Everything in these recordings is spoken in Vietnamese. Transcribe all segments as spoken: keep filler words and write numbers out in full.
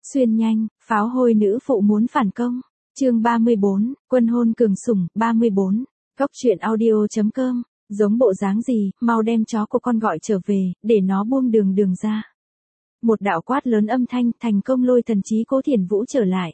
Xuyên nhanh, pháo hôi nữ phụ muốn phản công. Chương ba mươi bốn, quân hôn cường sủng, ba mươi bốn. Góc truyện audio.com, giống bộ dáng gì, mau đem chó của con gọi trở về, để nó buông đường đường ra. Một đạo quát lớn âm thanh, thành công lôi thần trí Cố Thiển Vũ trở lại.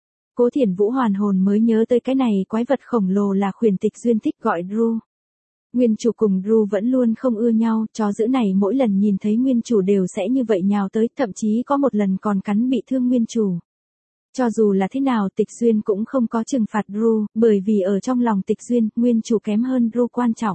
Cố Thiển Vũ hoàn hồn mới nhớ tới cái này quái vật khổng lồ là khuyển Tịch Duyên thích gọi Drew. Nguyên chủ cùng Drew vẫn luôn không ưa nhau, chó dữ này mỗi lần nhìn thấy nguyên chủ đều sẽ như vậy nhào tới, thậm chí có một lần còn cắn bị thương nguyên chủ. Cho dù là thế nào Tịch Duyên cũng không có trừng phạt Drew, bởi vì ở trong lòng Tịch Duyên, nguyên chủ kém hơn Drew quan trọng.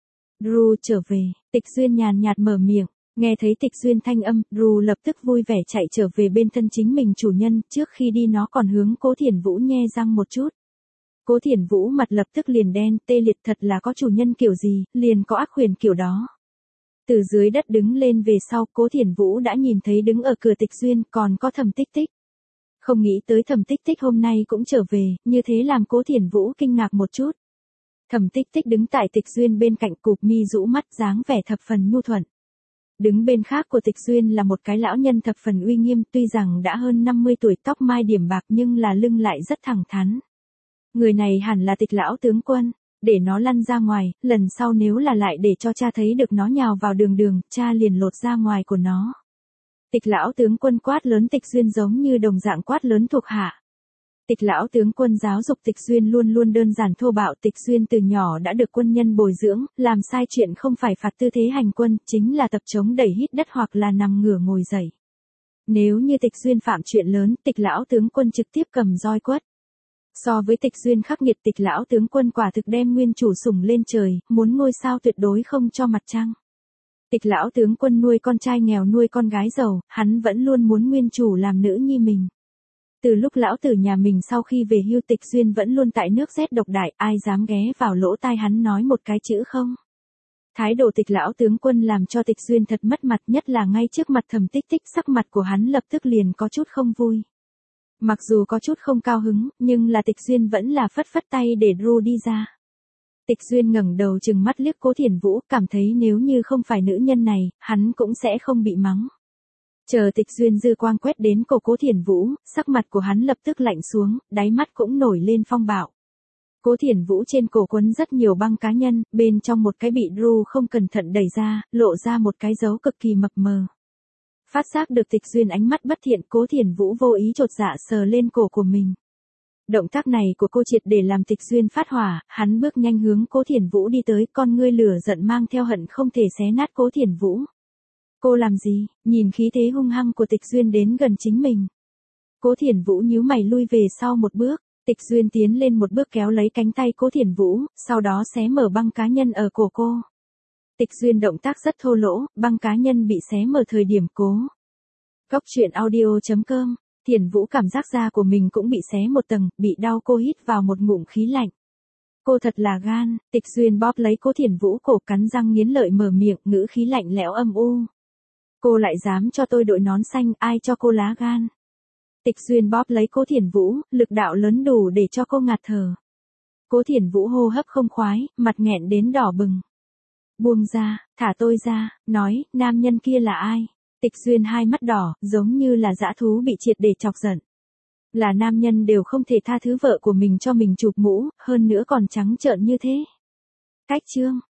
Drew trở về, Tịch Duyên nhàn nhạt mở miệng, nghe thấy Tịch Duyên thanh âm, Drew lập tức vui vẻ chạy trở về bên thân chính mình chủ nhân, trước khi đi nó còn hướng Cố Thiển Vũ nhe răng một chút. Cố Thiển Vũ mặt lập tức liền đen, tê liệt, thật là có chủ nhân kiểu gì, liền có ác khuyển kiểu đó. Từ dưới đất đứng lên về sau, Cố Thiển Vũ đã nhìn thấy đứng ở cửa Tịch Duyên, còn có Thẩm Tích Tích. Không nghĩ tới Thẩm Tích Tích hôm nay cũng trở về, như thế làm Cố Thiển Vũ kinh ngạc một chút. Thẩm Tích Tích đứng tại Tịch Duyên bên cạnh, cụp mi rũ mắt, dáng vẻ thập phần nhu thuận. Đứng bên khác của Tịch Duyên là một cái lão nhân thập phần uy nghiêm, tuy rằng đã hơn năm mươi tuổi, tóc mai điểm bạc nhưng là lưng lại rất thẳng thắn. Người này hẳn là Tịch lão tướng quân, để nó lăn ra ngoài, lần sau nếu là lại để cho cha thấy được nó nhào vào đường đường, cha liền lột ra ngoài của nó. Tịch lão tướng quân quát lớn Tịch Duyên giống như đồng dạng quát lớn thuộc hạ. Tịch lão tướng quân giáo dục Tịch Duyên luôn luôn đơn giản thô bạo, Tịch Duyên từ nhỏ đã được quân nhân bồi dưỡng, làm sai chuyện không phải phạt tư thế hành quân, chính là tập chống đẩy hít đất hoặc là nằm ngửa ngồi dậy. Nếu như Tịch Duyên phạm chuyện lớn, Tịch lão tướng quân trực tiếp cầm roi quất. So với Tịch Duyên khắc nghiệt, Tịch lão tướng quân quả thực đem nguyên chủ sủng lên trời, muốn ngôi sao tuyệt đối không cho mặt trăng. Tịch lão tướng quân nuôi con trai nghèo nuôi con gái giàu, hắn vẫn luôn muốn nguyên chủ làm nữ nhi mình. Từ lúc lão tử nhà mình sau khi về hưu, Tịch Duyên vẫn luôn tại nước rét độc đại, ai dám ghé vào lỗ tai hắn nói một cái chữ không. Thái độ Tịch lão tướng quân làm cho Tịch Duyên thật mất mặt, nhất là ngay trước mặt Thẩm Tích Tích, sắc mặt của hắn lập tức liền có chút không vui. Mặc dù có chút không cao hứng, nhưng là Tịch Duyên vẫn là phất phất tay để Drew đi ra. Tịch Duyên ngẩng đầu trừng mắt liếc Cố Thiển Vũ, cảm thấy nếu như không phải nữ nhân này, hắn cũng sẽ không bị mắng. Chờ Tịch Duyên dư quang quét đến cổ Cố Thiển Vũ, sắc mặt của hắn lập tức lạnh xuống, đáy mắt cũng nổi lên phong bạo. Cố Thiển Vũ trên cổ quấn rất nhiều băng cá nhân, bên trong một cái bị Drew không cẩn thận đẩy ra, lộ ra một cái dấu cực kỳ mập mờ. Phát giác được Tịch Duyên ánh mắt bất thiện, Cố Thiển Vũ vô ý chột dạ sờ lên cổ của mình. Động tác này của cô triệt để làm Tịch Duyên phát hỏa, hắn bước nhanh hướng Cố Thiển Vũ đi tới, con ngươi lửa giận mang theo hận không thể xé nát Cố Thiển Vũ. Cô làm gì, nhìn khí thế hung hăng của Tịch Duyên đến gần chính mình. Cố Thiển Vũ nhíu mày lui về sau một bước, Tịch Duyên tiến lên một bước kéo lấy cánh tay Cố Thiển Vũ, sau đó xé mở băng cá nhân ở cổ cô. Tịch Duyên động tác rất thô lỗ, băng cá nhân bị xé mở thời điểm cố. Góc truyện audio.com, Thiển Vũ cảm giác da của mình cũng bị xé một tầng, bị đau, cô hít vào một ngụm khí lạnh. Cô thật là gan, Tịch Duyên bóp lấy Cố Thiển Vũ cổ, cắn răng nghiến lợi mở miệng, ngữ khí lạnh lẽo âm u. Cô lại dám cho tôi đội nón xanh, ai cho cô lá gan? Tịch Duyên bóp lấy Cố Thiển Vũ, lực đạo lớn đủ để cho cô ngạt thở. Cố Thiển Vũ hô hấp không khoái, mặt nghẹn đến đỏ bừng. Buông ra, thả tôi ra, nói, nam nhân kia là ai? Tịch Duyên hai mắt đỏ, giống như là dã thú bị triệt để chọc giận. Là nam nhân đều không thể tha thứ vợ của mình cho mình chụp mũ, hơn nữa còn trắng trợn như thế. Cách chương,